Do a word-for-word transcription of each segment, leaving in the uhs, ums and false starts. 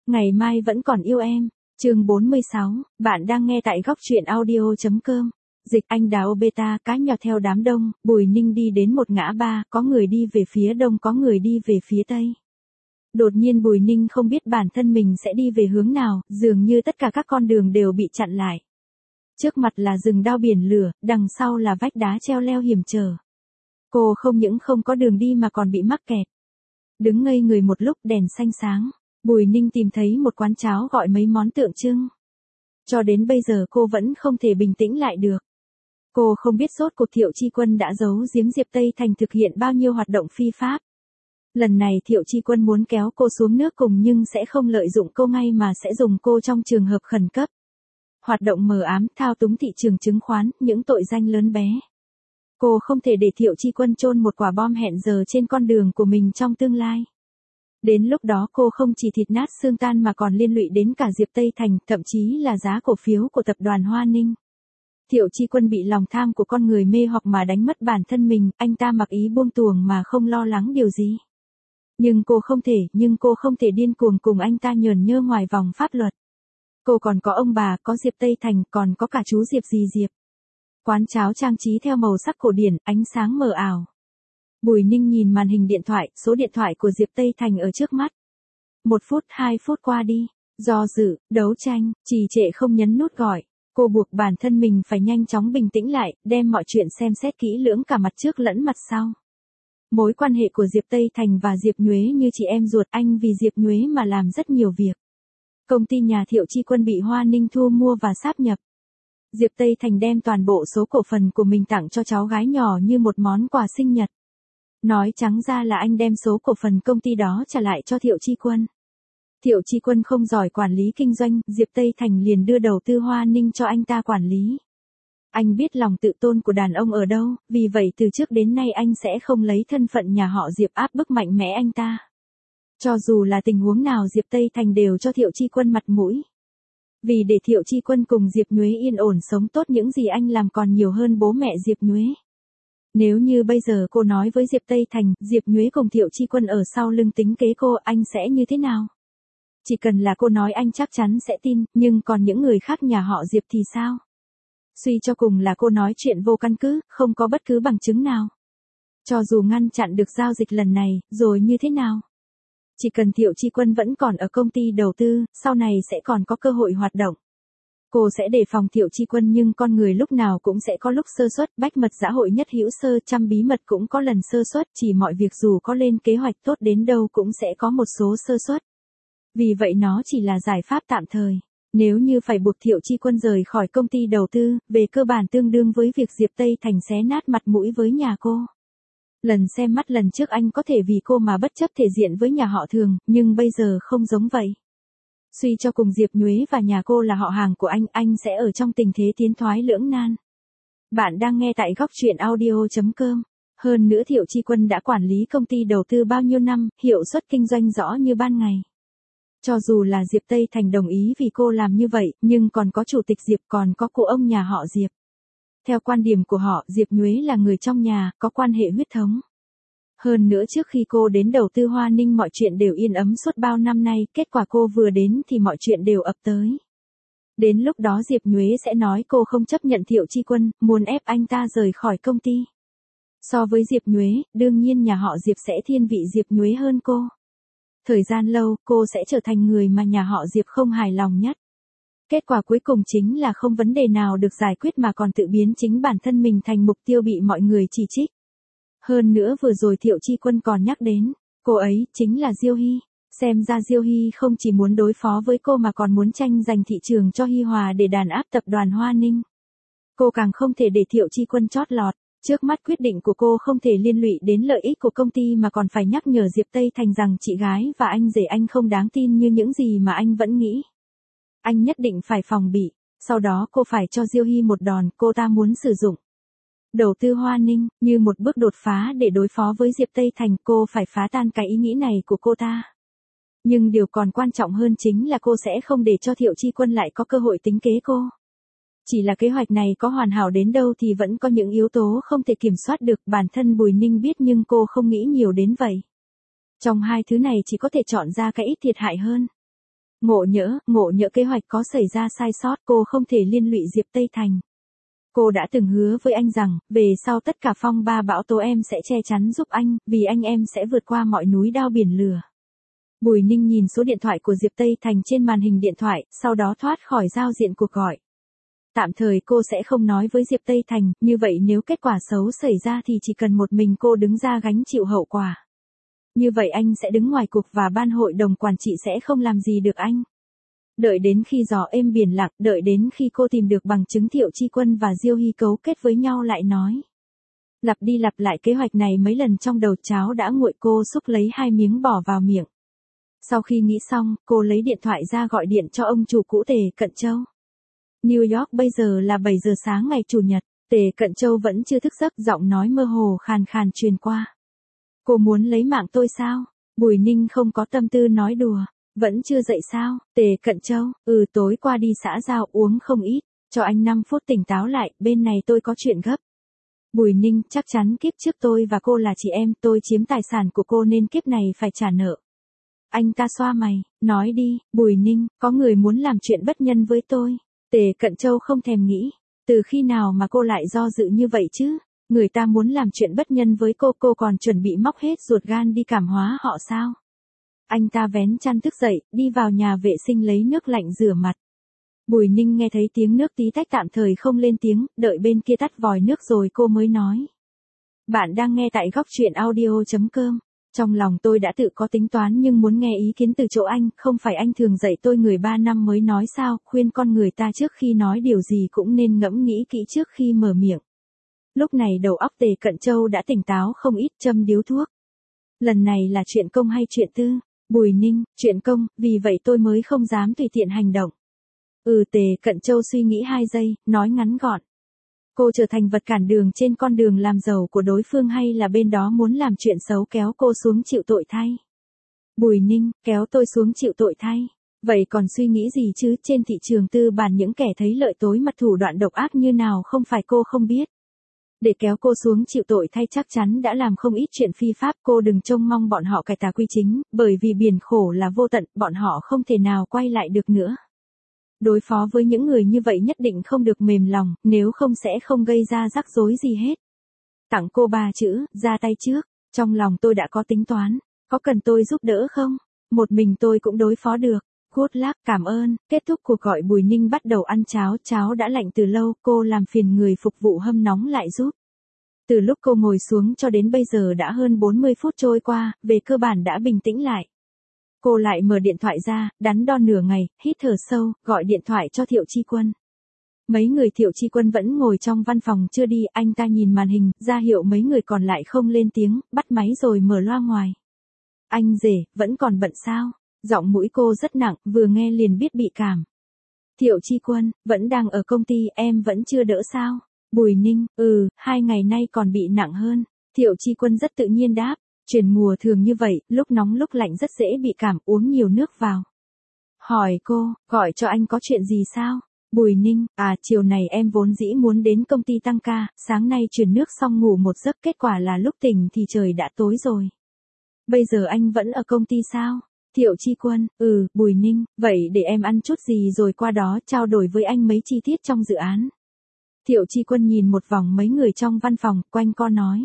Ngày mai vẫn còn yêu em. Chương bốn mươi sáu, bạn đang nghe tại góc truyện audio chấm com. Dịch anh đào beta cá nhọt theo đám đông, Bùi Ninh đi đến một ngã ba, có người đi về phía đông có người đi về phía tây. Đột nhiên Bùi Ninh không biết bản thân mình sẽ đi về hướng nào, dường như tất cả các con đường đều bị chặn lại. Trước mặt là rừng đao biển lửa, đằng sau là vách đá treo leo hiểm trở. Cô không những không có đường đi mà còn bị mắc kẹt. Đứng ngây người một lúc đèn xanh sáng, Bùi Ninh tìm thấy một quán cháo gọi mấy món tượng trưng. Cho đến bây giờ cô vẫn không thể bình tĩnh lại được. Cô không biết rốt cuộc Thiệu Chi Quân đã giấu giếm Diệp Tây Thành thực hiện bao nhiêu hoạt động phi pháp. Lần này Thiệu Chi Quân muốn kéo cô xuống nước cùng nhưng sẽ không lợi dụng cô ngay mà sẽ dùng cô trong trường hợp khẩn cấp. Hoạt động mờ ám, thao túng thị trường chứng khoán, những tội danh lớn bé. Cô không thể để Thiệu Chi Quân chôn một quả bom hẹn giờ trên con đường của mình trong tương lai. Đến lúc đó cô không chỉ thịt nát xương tan mà còn liên lụy đến cả Diệp Tây Thành, thậm chí là giá cổ phiếu của tập đoàn Hoa Ninh. Thiệu Chi Quân bị lòng tham của con người mê hoặc mà đánh mất bản thân mình, anh ta mặc ý buông tuồng mà không lo lắng điều gì. Nhưng cô không thể, nhưng cô không thể điên cuồng cùng anh ta nhờn nhơ ngoài vòng pháp luật. Cô còn có ông bà, có Diệp Tây Thành, còn có cả chú Diệp dì Diệp. Quán cháo trang trí theo màu sắc cổ điển, ánh sáng mờ ảo. Bùi Ninh nhìn màn hình điện thoại, số điện thoại của Diệp Tây Thành ở trước mắt. Một phút, hai phút qua đi, do dự, đấu tranh, trì trệ không nhấn nút gọi. Cô buộc bản thân mình phải nhanh chóng bình tĩnh lại, đem mọi chuyện xem xét kỹ lưỡng cả mặt trước lẫn mặt sau. Mối quan hệ của Diệp Tây Thành và Diệp Nhuế như chị em ruột, anh vì Diệp Nhuế mà làm rất nhiều việc. Công ty nhà Thiệu Chi Quân bị Hoa Ninh thu mua và sáp nhập. Diệp Tây Thành đem toàn bộ số cổ phần của mình tặng cho cháu gái nhỏ như một món quà sinh nhật. Nói trắng ra là anh đem số cổ phần công ty đó trả lại cho Thiệu Chi Quân. Thiệu Chi Quân không giỏi quản lý kinh doanh, Diệp Tây Thành liền đưa đầu tư Hoa Ninh cho anh ta quản lý. Anh biết lòng tự tôn của đàn ông ở đâu, vì vậy từ trước đến nay anh sẽ không lấy thân phận nhà họ Diệp áp bức mạnh mẽ anh ta. Cho dù là tình huống nào Diệp Tây Thành đều cho Thiệu Chi Quân mặt mũi. Vì để Thiệu Chi Quân cùng Diệp Nhuế yên ổn sống tốt, những gì anh làm còn nhiều hơn bố mẹ Diệp Nhuế. Nếu như bây giờ cô nói với Diệp Tây Thành, Diệp Nhuế cùng Thiệu Chi Quân ở sau lưng tính kế cô, anh sẽ như thế nào? Chỉ cần là cô nói anh chắc chắn sẽ tin, nhưng còn những người khác nhà họ Diệp thì sao? Suy cho cùng là cô nói chuyện vô căn cứ, không có bất cứ bằng chứng nào. Cho dù ngăn chặn được giao dịch lần này, rồi như thế nào? Chỉ cần Thiệu Chi Quân vẫn còn ở công ty đầu tư, sau này sẽ còn có cơ hội hoạt động. Cô sẽ đề phòng Thiệu Chi Quân nhưng con người lúc nào cũng sẽ có lúc sơ suất, bách mật xã hội nhất hữu sơ, trăm bí mật cũng có lần sơ suất, chỉ mọi việc dù có lên kế hoạch tốt đến đâu cũng sẽ có một số sơ suất. Vì vậy nó chỉ là giải pháp tạm thời. Nếu như phải buộc Thiệu Chi Quân rời khỏi công ty đầu tư, về cơ bản tương đương với việc Diệp Tây Thành xé nát mặt mũi với nhà cô. Lần xem mắt lần trước anh có thể vì cô mà bất chấp thể diện với nhà họ Thường, nhưng bây giờ không giống vậy. Suy cho cùng Diệp Nhuế và nhà cô là họ hàng của anh, anh sẽ ở trong tình thế tiến thoái lưỡng nan. Bạn đang nghe tại góc truyện audio chấm com. Hơn nữa Thiệu Chi Quân đã quản lý công ty đầu tư bao nhiêu năm, hiệu suất kinh doanh rõ như ban ngày. Cho dù là Diệp Tây Thành đồng ý vì cô làm như vậy, nhưng còn có chủ tịch Diệp, còn có cụ ông nhà họ Diệp. Theo quan điểm của họ, Diệp Nhuế là người trong nhà, có quan hệ huyết thống. Hơn nữa trước khi cô đến đầu tư Hoa Ninh mọi chuyện đều yên ấm suốt bao năm nay, kết quả cô vừa đến thì mọi chuyện đều ập tới. Đến lúc đó Diệp Nhuế sẽ nói cô không chấp nhận Thiệu Chi Quân, muốn ép anh ta rời khỏi công ty. So với Diệp Nhuế, đương nhiên nhà họ Diệp sẽ thiên vị Diệp Nhuế hơn cô. Thời gian lâu, cô sẽ trở thành người mà nhà họ Diệp không hài lòng nhất. Kết quả cuối cùng chính là không vấn đề nào được giải quyết mà còn tự biến chính bản thân mình thành mục tiêu bị mọi người chỉ trích. Hơn nữa vừa rồi Thiệu Chi Quân còn nhắc đến, cô ấy chính là Diêu Hy. Xem ra Diêu Hy không chỉ muốn đối phó với cô mà còn muốn tranh giành thị trường cho Hy Hòa để đàn áp tập đoàn Hoa Ninh. Cô càng không thể để Thiệu Chi Quân chót lọt. Trước mắt quyết định của cô không thể liên lụy đến lợi ích của công ty mà còn phải nhắc nhở Diệp Tây Thành rằng chị gái và anh rể anh không đáng tin như những gì mà anh vẫn nghĩ. Anh nhất định phải phòng bị, sau đó cô phải cho Diêu Hy một đòn cô ta muốn sử dụng. Đầu tư Hoa Ninh, như một bước đột phá để đối phó với Diệp Tây Thành, cô phải phá tan cái ý nghĩ này của cô ta. Nhưng điều còn quan trọng hơn chính là cô sẽ không để cho Thiệu Chi Quân lại có cơ hội tính kế cô. Chỉ là kế hoạch này có hoàn hảo đến đâu thì vẫn có những yếu tố không thể kiểm soát được, bản thân Bùi Ninh biết nhưng cô không nghĩ nhiều đến vậy. Trong hai thứ này chỉ có thể chọn ra cái ít thiệt hại hơn. Ngộ nhỡ, ngộ nhỡ kế hoạch có xảy ra sai sót, cô không thể liên lụy Diệp Tây Thành. Cô đã từng hứa với anh rằng, về sau tất cả phong ba bão tố em sẽ che chắn giúp anh, vì anh em sẽ vượt qua mọi núi đao biển lửa. Bùi Ninh nhìn số điện thoại của Diệp Tây Thành trên màn hình điện thoại, sau đó thoát khỏi giao diện cuộc gọi. Tạm thời cô sẽ không nói với Diệp Tây Thành, như vậy nếu kết quả xấu xảy ra thì chỉ cần một mình cô đứng ra gánh chịu hậu quả. Như vậy anh sẽ đứng ngoài cuộc và ban hội đồng quản trị sẽ không làm gì được anh. Đợi đến khi gió êm biển lặng, đợi đến khi cô tìm được bằng chứng Thiệu Chi Quân và Diêu Hy cấu kết với nhau lại nói. Lặp đi lặp lại kế hoạch này mấy lần trong đầu, cháo đã nguội, cô xúc lấy hai miếng bỏ vào miệng. Sau khi nghĩ xong, cô lấy điện thoại ra gọi điện cho ông chủ cũ Tề Cận Châu. New York bây giờ là bảy giờ sáng ngày Chủ nhật, Tề Cận Châu vẫn chưa thức giấc, giọng nói mơ hồ khàn khàn truyền qua. Cô muốn lấy mạng tôi sao? Bùi Ninh không có tâm tư nói đùa. Vẫn chưa dậy sao? Tề Cận Châu, ừ tối qua đi xã giao uống không ít, cho anh năm phút tỉnh táo lại, bên này tôi có chuyện gấp. Bùi Ninh, chắc chắn kiếp trước tôi và cô là chị em, tôi chiếm tài sản của cô nên kiếp này phải trả nợ. Anh ta xoa mày, nói đi, Bùi Ninh, có người muốn làm chuyện bất nhân với tôi. Tề Cận Châu không thèm nghĩ, từ khi nào mà cô lại do dự như vậy chứ? Người ta muốn làm chuyện bất nhân với cô, cô còn chuẩn bị móc hết ruột gan đi cảm hóa họ sao? Anh ta vén chăn thức dậy, đi vào nhà vệ sinh lấy nước lạnh rửa mặt. Bùi Ninh nghe thấy tiếng nước tí tách tạm thời không lên tiếng, đợi bên kia tắt vòi nước rồi cô mới nói. Bạn đang nghe tại góc truyện audio chấm com. Trong lòng tôi đã tự có tính toán nhưng muốn nghe ý kiến từ chỗ anh, không phải anh thường dạy tôi người ba năm mới nói sao, khuyên con người ta trước khi nói điều gì cũng nên ngẫm nghĩ kỹ trước khi mở miệng. Lúc này đầu óc Tề Cận Châu đã tỉnh táo không ít, châm điếu thuốc. Lần này là chuyện công hay chuyện tư? Bùi Ninh, chuyện công, vì vậy tôi mới không dám tùy tiện hành động. Ừ, Tề Cận Châu suy nghĩ hai giây, nói ngắn gọn. Cô trở thành vật cản đường trên con đường làm giàu của đối phương hay là bên đó muốn làm chuyện xấu kéo cô xuống chịu tội thay? Bùi Ninh, kéo tôi xuống chịu tội thay. Vậy còn suy nghĩ gì chứ, trên thị trường tư bản những kẻ thấy lợi tối mặt thủ đoạn độc ác như nào không phải cô không biết. Để kéo cô xuống chịu tội thay chắc chắn đã làm không ít chuyện phi pháp, cô đừng trông mong bọn họ cải tà quy chính, bởi vì biển khổ là vô tận, bọn họ không thể nào quay lại được nữa. Đối phó với những người như vậy nhất định không được mềm lòng, nếu không sẽ không gây ra rắc rối gì hết. Tặng cô ba chữ, ra tay trước, trong lòng tôi đã có tính toán, có cần tôi giúp đỡ không? Một mình tôi cũng đối phó được. Good luck, cảm ơn. Kết thúc cuộc gọi, Bùi Ninh bắt đầu ăn cháo, cháo đã lạnh từ lâu, cô làm phiền người phục vụ hâm nóng lại giúp. Từ lúc cô ngồi xuống cho đến bây giờ đã hơn bốn mươi phút trôi qua, về cơ bản đã bình tĩnh lại. Cô lại mở điện thoại ra, đắn đo nửa ngày, hít thở sâu, gọi điện thoại cho Thiệu Chi Quân. Mấy người Thiệu Chi Quân vẫn ngồi trong văn phòng chưa đi, anh ta nhìn màn hình, ra hiệu mấy người còn lại không lên tiếng, bắt máy rồi mở loa ngoài. Anh rể, vẫn còn bận sao? Giọng mũi cô rất nặng, vừa nghe liền biết bị cảm. Thiệu Chi Quân, vẫn đang ở công ty, em vẫn chưa đỡ sao? Bùi Ninh, ừ, hai ngày nay còn bị nặng hơn. Thiệu Chi Quân rất tự nhiên đáp, chuyển mùa thường như vậy, lúc nóng lúc lạnh rất dễ bị cảm, uống nhiều nước vào. Hỏi cô, gọi cho anh có chuyện gì sao? Bùi Ninh, à chiều này em vốn dĩ muốn đến công ty tăng ca, sáng nay chuyển nước xong ngủ một giấc, kết quả là lúc tỉnh thì trời đã tối rồi. Bây giờ anh vẫn ở công ty sao? Thiệu Chi Quân, ừ, Bùi Ninh, vậy để em ăn chút gì rồi qua đó trao đổi với anh mấy chi tiết trong dự án. Thiệu Chi Quân nhìn một vòng mấy người trong văn phòng, quanh co nói.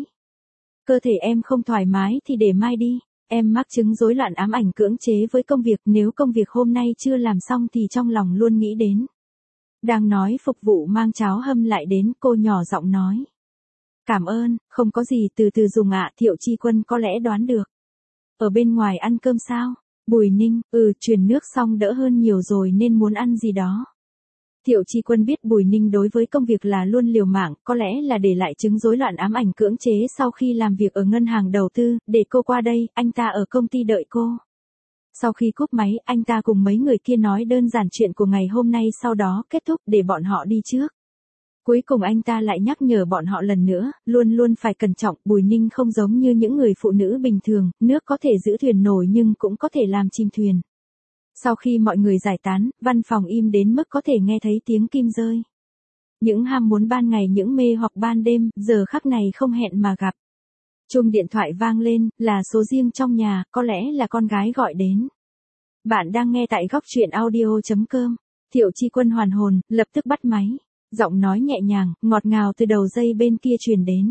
Cơ thể em không thoải mái thì để mai đi, em mắc chứng rối loạn ám ảnh cưỡng chế với công việc, nếu công việc hôm nay chưa làm xong thì trong lòng luôn nghĩ đến. Đang nói phục vụ mang cháo hâm lại đến, cô nhỏ giọng nói. Cảm ơn, không có gì, từ từ dùng ạ. Thiệu Chi Quân có lẽ đoán được. Ở bên ngoài ăn cơm sao? Bùi Ninh, ừ, chuyển nước xong đỡ hơn nhiều rồi nên muốn ăn gì đó. Thiệu Chi Quân biết Bùi Ninh đối với công việc là luôn liều mạng, có lẽ là để lại chứng rối loạn ám ảnh cưỡng chế sau khi làm việc ở ngân hàng đầu tư, để cô qua đây, anh ta ở công ty đợi cô. Sau khi cúp máy, anh ta cùng mấy người kia nói đơn giản chuyện của ngày hôm nay, sau đó kết thúc để bọn họ đi trước. Cuối cùng anh ta lại nhắc nhở bọn họ lần nữa, luôn luôn phải cẩn trọng, Bùi Ninh không giống như những người phụ nữ bình thường, nước có thể giữ thuyền nổi nhưng cũng có thể làm chìm thuyền. Sau khi mọi người giải tán, văn phòng im đến mức có thể nghe thấy tiếng kim rơi. Những ham muốn ban ngày, những mê hoặc ban đêm, giờ khắc này không hẹn mà gặp. Chuông điện thoại vang lên, là số riêng trong nhà, có lẽ là con gái gọi đến. Bạn đang nghe tại góc truyện audio.com. Thiệu Chi Quân hoàn hồn, lập tức bắt máy. Giọng nói nhẹ nhàng, ngọt ngào từ đầu dây bên kia truyền đến.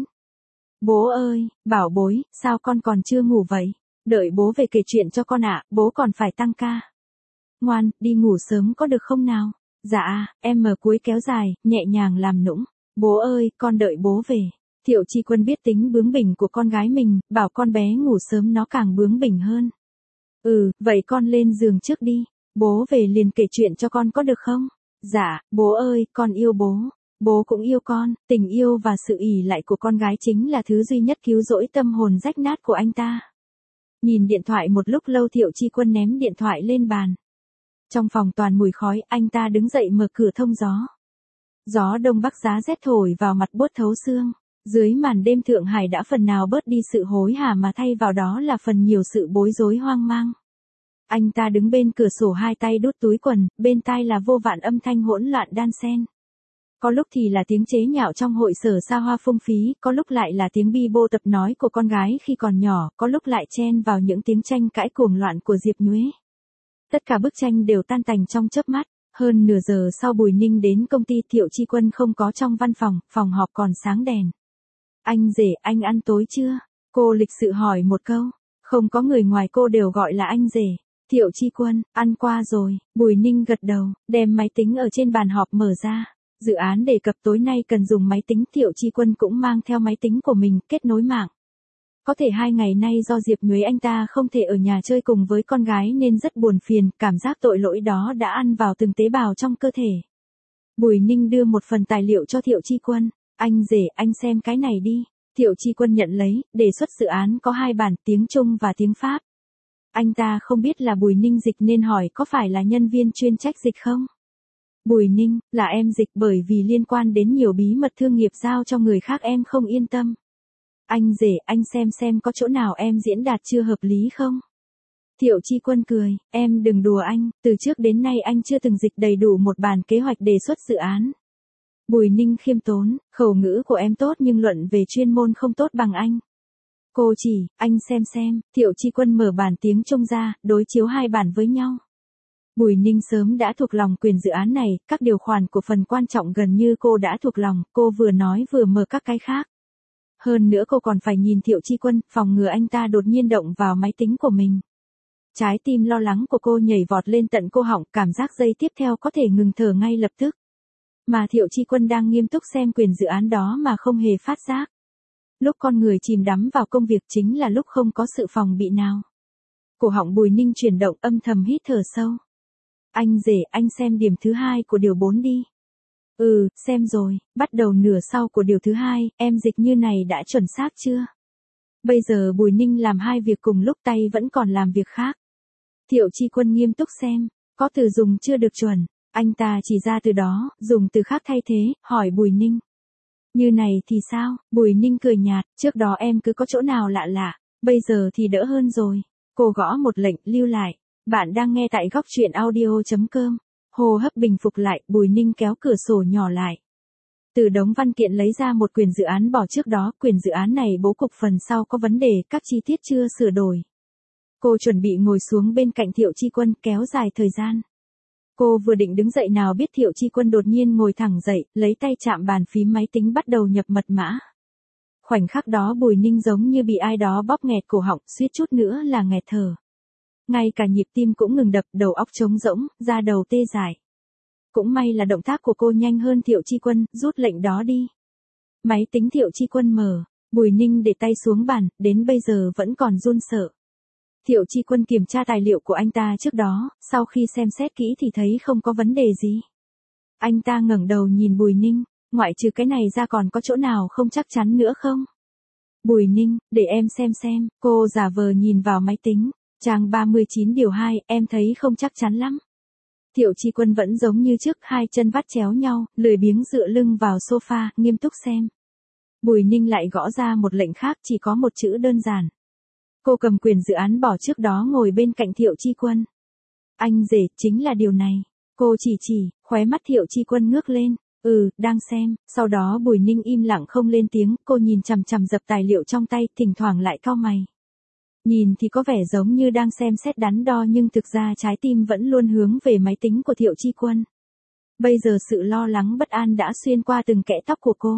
Bố ơi, bảo bối, sao con còn chưa ngủ vậy? Đợi bố về kể chuyện cho con ạ, bố còn phải tăng ca. Ngoan, đi ngủ sớm có được không nào? Dạ, em mở cuối kéo dài, nhẹ nhàng làm nũng. Bố ơi, con đợi bố về. Thiệu Chi Quân biết tính bướng bỉnh của con gái mình, bảo con bé ngủ sớm nó càng bướng bỉnh hơn. Ừ, vậy con lên giường trước đi. Bố về liền kể chuyện cho con có được không? Dạ, bố ơi, con yêu bố. Bố cũng yêu con, tình yêu và sự ỷ lại của con gái chính là thứ duy nhất cứu rỗi tâm hồn rách nát của anh ta. Nhìn điện thoại một lúc lâu Thiệu Chi Quân ném điện thoại lên bàn. Trong phòng toàn mùi khói, anh ta đứng dậy mở cửa thông gió. Gió đông bắc giá rét thổi vào mặt buốt thấu xương. Dưới màn đêm Thượng Hải đã phần nào bớt đi sự hối hả mà thay vào đó là phần nhiều sự bối rối hoang mang. Anh ta đứng bên cửa sổ hai tay đút túi quần, bên tai là vô vạn âm thanh hỗn loạn đan xen. Có lúc thì là tiếng chế nhạo trong hội sở xa hoa phung phí, có lúc lại là tiếng bi bô tập nói của con gái khi còn nhỏ, có lúc lại chen vào những tiếng tranh cãi cuồng loạn của Diệp Nhuế. Tất cả bức tranh đều tan tành trong chớp mắt. Hơn nửa giờ sau Bùi Ninh đến công ty Thiệu Chi Quân không có trong văn phòng, phòng họp còn sáng đèn. Anh rể, anh ăn tối chưa? Cô lịch sự hỏi một câu. Không có người ngoài cô đều gọi là anh rể. Thiệu Chi Quân, ăn qua rồi. Bùi Ninh gật đầu, đem máy tính ở trên bàn họp mở ra. Dự án đề cập tối nay cần dùng máy tính. Thiệu Chi Quân cũng mang theo máy tính của mình, kết nối mạng. Có thể hai ngày nay do Diệp Nhuế anh ta không thể ở nhà chơi cùng với con gái nên rất buồn phiền, cảm giác tội lỗi đó đã ăn vào từng tế bào trong cơ thể. Bùi Ninh đưa một phần tài liệu cho Thiệu Chi Quân. Anh rể, anh xem cái này đi. Thiệu Chi Quân nhận lấy, đề xuất dự án có hai bản, tiếng Trung và tiếng Pháp. Anh ta không biết là Bùi Ninh dịch nên hỏi có phải là nhân viên chuyên trách dịch không? Bùi Ninh, là em dịch bởi vì liên quan đến nhiều bí mật thương nghiệp giao cho người khác em không yên tâm. Anh rể, anh xem xem có chỗ nào em diễn đạt chưa hợp lý không? Thiệu Chi Quân cười, em đừng đùa anh, từ trước đến nay anh chưa từng dịch đầy đủ một bản kế hoạch đề xuất dự án. Bùi Ninh khiêm tốn, khẩu ngữ của em tốt nhưng luận về chuyên môn không tốt bằng anh. Cô chỉ, anh xem xem, Thiệu Chi Quân mở bản tiếng Trung ra, đối chiếu hai bản với nhau. Bùi Ninh sớm đã thuộc lòng quyền dự án này, các điều khoản của phần quan trọng gần như cô đã thuộc lòng, cô vừa nói vừa mở các cái khác. Hơn nữa cô còn phải nhìn Thiệu Chi Quân, phòng ngừa anh ta đột nhiên động vào máy tính của mình. Trái tim lo lắng của cô nhảy vọt lên tận cô họng, cảm giác giây tiếp theo có thể ngừng thở ngay lập tức. Mà Thiệu Chi Quân đang nghiêm túc xem quyền dự án đó mà không hề phát giác. Lúc con người chìm đắm vào công việc chính là lúc không có sự phòng bị nào. Cổ họng Bùi Ninh chuyển động, âm thầm hít thở sâu. Anh rể, anh xem điểm thứ hai của điều bốn đi. Ừ, xem rồi, bắt đầu nửa sau của điều thứ hai, em dịch như này đã chuẩn xác chưa? Bây giờ Bùi Ninh làm hai việc cùng lúc, tay vẫn còn làm việc khác. Thiệu Chi Quân nghiêm túc xem, có từ dùng chưa được chuẩn, anh ta chỉ ra từ đó, dùng từ khác thay thế, hỏi Bùi Ninh. Như này thì sao? Bùi Ninh cười nhạt, trước đó em cứ có chỗ nào lạ lạ, bây giờ thì đỡ hơn rồi. Cô gõ một lệnh, lưu lại. Bạn đang nghe tại góc truyện audio.com. Hô hấp bình phục lại, Bùi Ninh kéo cửa sổ nhỏ lại. Từ đống văn kiện lấy ra một quyền dự án bỏ trước đó, quyền dự án này bố cục phần sau có vấn đề, các chi tiết chưa sửa đổi. Cô chuẩn bị ngồi xuống bên cạnh Thiệu Chi Quân, kéo dài thời gian. Cô vừa định đứng dậy nào biết Thiệu Chi Quân đột nhiên ngồi thẳng dậy, lấy tay chạm bàn phím máy tính bắt đầu nhập mật mã. Khoảnh khắc đó Bùi Ninh giống như bị ai đó bóp nghẹt cổ họng, suýt chút nữa là nghẹt thở. Ngay cả nhịp tim cũng ngừng đập, đầu óc trống rỗng, da đầu tê dại. Cũng may là động tác của cô nhanh hơn Thiệu Chi Quân, rút lệnh đó đi. Máy tính Thiệu Chi Quân mở, Bùi Ninh để tay xuống bàn, đến bây giờ vẫn còn run sợ. Thiệu Chi Quân kiểm tra tài liệu của anh ta trước đó, sau khi xem xét kỹ thì thấy không có vấn đề gì. Anh ta ngẩng đầu nhìn Bùi Ninh, ngoại trừ cái này ra còn có chỗ nào không chắc chắn nữa không? Bùi Ninh, để em xem xem, cô giả vờ nhìn vào máy tính, trang ba mươi chín điều hai, em thấy không chắc chắn lắm. Thiệu Chi Quân vẫn giống như trước, hai chân vắt chéo nhau, lười biếng dựa lưng vào sofa, nghiêm túc xem. Bùi Ninh lại gõ ra một lệnh khác, chỉ có một chữ đơn giản. Cô cầm quyền dự án bỏ trước đó ngồi bên cạnh Thiệu Chi Quân. Anh rể, chính là điều này. Cô chỉ chỉ, khóe mắt Thiệu Chi Quân ngước lên. Ừ, đang xem. Sau đó Bùi Ninh im lặng không lên tiếng, cô nhìn chằm chằm dập tài liệu trong tay, thỉnh thoảng lại cau mày. Nhìn thì có vẻ giống như đang xem xét đắn đo nhưng thực ra trái tim vẫn luôn hướng về máy tính của Thiệu Chi Quân. Bây giờ sự lo lắng bất an đã xuyên qua từng kẽ tóc của cô.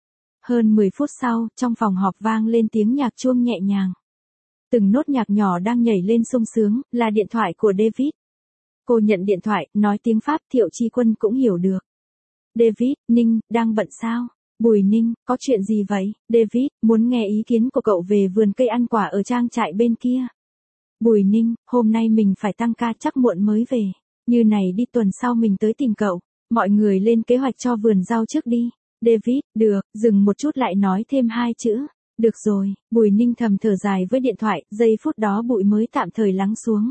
Hơn mười phút sau, trong phòng họp vang lên tiếng nhạc chuông nhẹ nhàng. Từng nốt nhạc nhỏ đang nhảy lên sung sướng, là điện thoại của David. Cô nhận điện thoại, nói tiếng Pháp, Thiệu Chi Quân cũng hiểu được. David, Ninh, đang bận sao? Bùi Ninh, có chuyện gì vậy? David, muốn nghe ý kiến của cậu về vườn cây ăn quả ở trang trại bên kia. Bùi Ninh, hôm nay mình phải tăng ca chắc muộn mới về. Như này đi tuần sau mình tới tìm cậu. Mọi người lên kế hoạch cho vườn rau trước đi. David, được, dừng một chút lại nói thêm hai chữ. Được rồi, Bùi Ninh thầm thở dài với điện thoại, giây phút đó bụi mới tạm thời lắng xuống.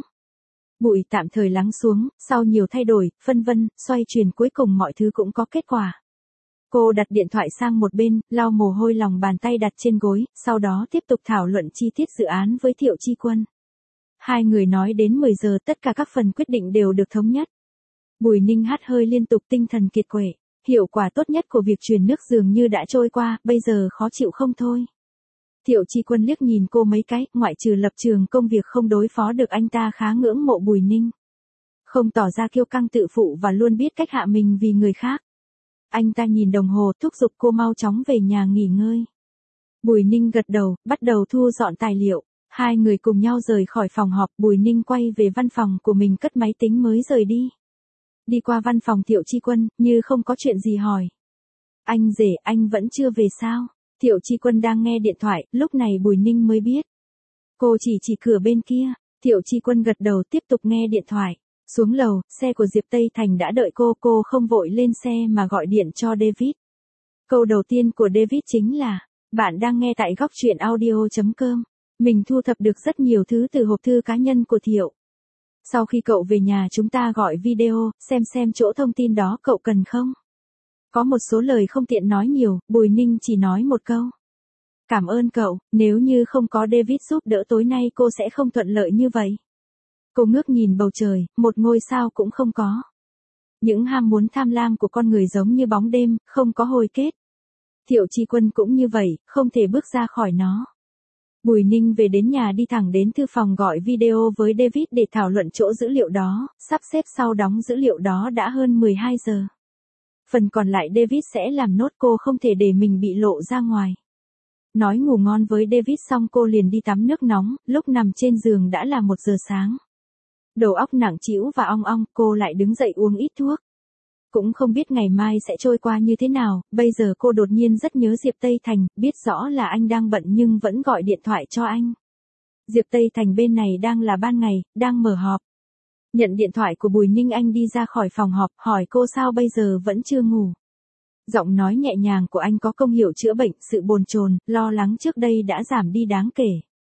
Bụi tạm thời lắng xuống, sau nhiều thay đổi, phân vân, xoay chuyển cuối cùng mọi thứ cũng có kết quả. Cô đặt điện thoại sang một bên, lau mồ hôi lòng bàn tay đặt trên gối, sau đó tiếp tục thảo luận chi tiết dự án với Thiệu Chi Quân. Hai người nói đến mười giờ tất cả các phần quyết định đều được thống nhất. Bùi Ninh hắt hơi liên tục tinh thần kiệt quệ, hiệu quả tốt nhất của việc truyền nước dường như đã trôi qua, bây giờ khó chịu không thôi. Thiệu Chi Quân liếc nhìn cô mấy cái, ngoại trừ lập trường công việc không đối phó được anh ta khá ngưỡng mộ Bùi Ninh. Không tỏ ra kiêu căng tự phụ và luôn biết cách hạ mình vì người khác. Anh ta nhìn đồng hồ thúc giục cô mau chóng về nhà nghỉ ngơi. Bùi Ninh gật đầu, bắt đầu thu dọn tài liệu. Hai người cùng nhau rời khỏi phòng họp, Bùi Ninh quay về văn phòng của mình cất máy tính mới rời đi. Đi qua văn phòng Thiệu Chi Quân, như không có chuyện gì hỏi. Anh rể, anh vẫn chưa về sao? Thiệu Chi Quân đang nghe điện thoại, lúc này Bùi Ninh mới biết. Cô chỉ chỉ cửa bên kia. Thiệu Chi Quân gật đầu tiếp tục nghe điện thoại. Xuống lầu, xe của Diệp Tây Thành đã đợi cô, cô không vội lên xe mà gọi điện cho David. Câu đầu tiên của David chính là, bạn đang nghe tại góc truyện audio chấm com. Mình thu thập được rất nhiều thứ từ hộp thư cá nhân của Thiệu. Sau khi cậu về nhà chúng ta gọi video, xem xem chỗ thông tin đó cậu cần không? Có một số lời không tiện nói nhiều, Bùi Ninh chỉ nói một câu. Cảm ơn cậu, nếu như không có David giúp đỡ tối nay cô sẽ không thuận lợi như vậy. Cô ngước nhìn bầu trời, một ngôi sao cũng không có. Những ham muốn tham lam của con người giống như bóng đêm, không có hồi kết. Thiệu Chi Quân cũng như vậy, không thể bước ra khỏi nó. Bùi Ninh về đến nhà đi thẳng đến thư phòng gọi video với David để thảo luận chỗ dữ liệu đó, sắp xếp sau đóng dữ liệu đó đã hơn mười hai giờ. Phần còn lại David sẽ làm nốt, cô không thể để mình bị lộ ra ngoài. Nói ngủ ngon với David xong cô liền đi tắm nước nóng, lúc nằm trên giường đã là một giờ sáng. Đầu óc nặng trĩu và ong ong, cô lại đứng dậy uống ít thuốc. Cũng không biết ngày mai sẽ trôi qua như thế nào, bây giờ cô đột nhiên rất nhớ Diệp Tây Thành, biết rõ là anh đang bận nhưng vẫn gọi điện thoại cho anh. Diệp Tây Thành bên này đang là ban ngày, đang mở họp. Nhận điện thoại của Bùi Ninh, anh đi ra khỏi phòng họp, hỏi cô sao bây giờ vẫn chưa ngủ. Giọng nói nhẹ nhàng của anh có công hiệu chữa bệnh, sự bồn chồn, lo lắng trước đây đã giảm đi đáng kể.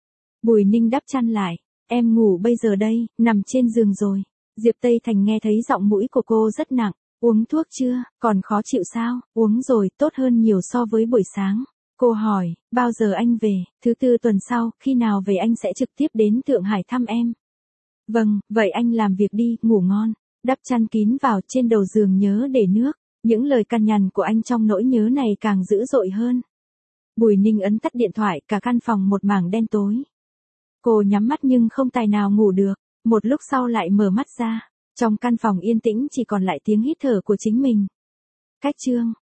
Bùi Ninh đắp chăn lại, em ngủ bây giờ đây, nằm trên giường rồi. Diệp Tây Thành nghe thấy giọng mũi của cô rất nặng, uống thuốc chưa, còn khó chịu sao? Uống rồi, tốt hơn nhiều so với buổi sáng. Cô hỏi, bao giờ anh về? Thứ tư tuần sau, khi nào về anh sẽ trực tiếp đến Thượng Hải thăm em. Vâng, vậy anh làm việc đi, ngủ ngon. Đắp chăn kín vào, trên đầu giường nhớ để nước. Những lời cằn nhằn của anh trong nỗi nhớ này càng dữ dội hơn. Bùi Ninh ấn tắt điện thoại, cả căn phòng một mảng đen tối. Cô nhắm mắt nhưng không tài nào ngủ được. Một lúc sau lại mở mắt ra. Trong căn phòng yên tĩnh chỉ còn lại tiếng hít thở của chính mình. Cách chương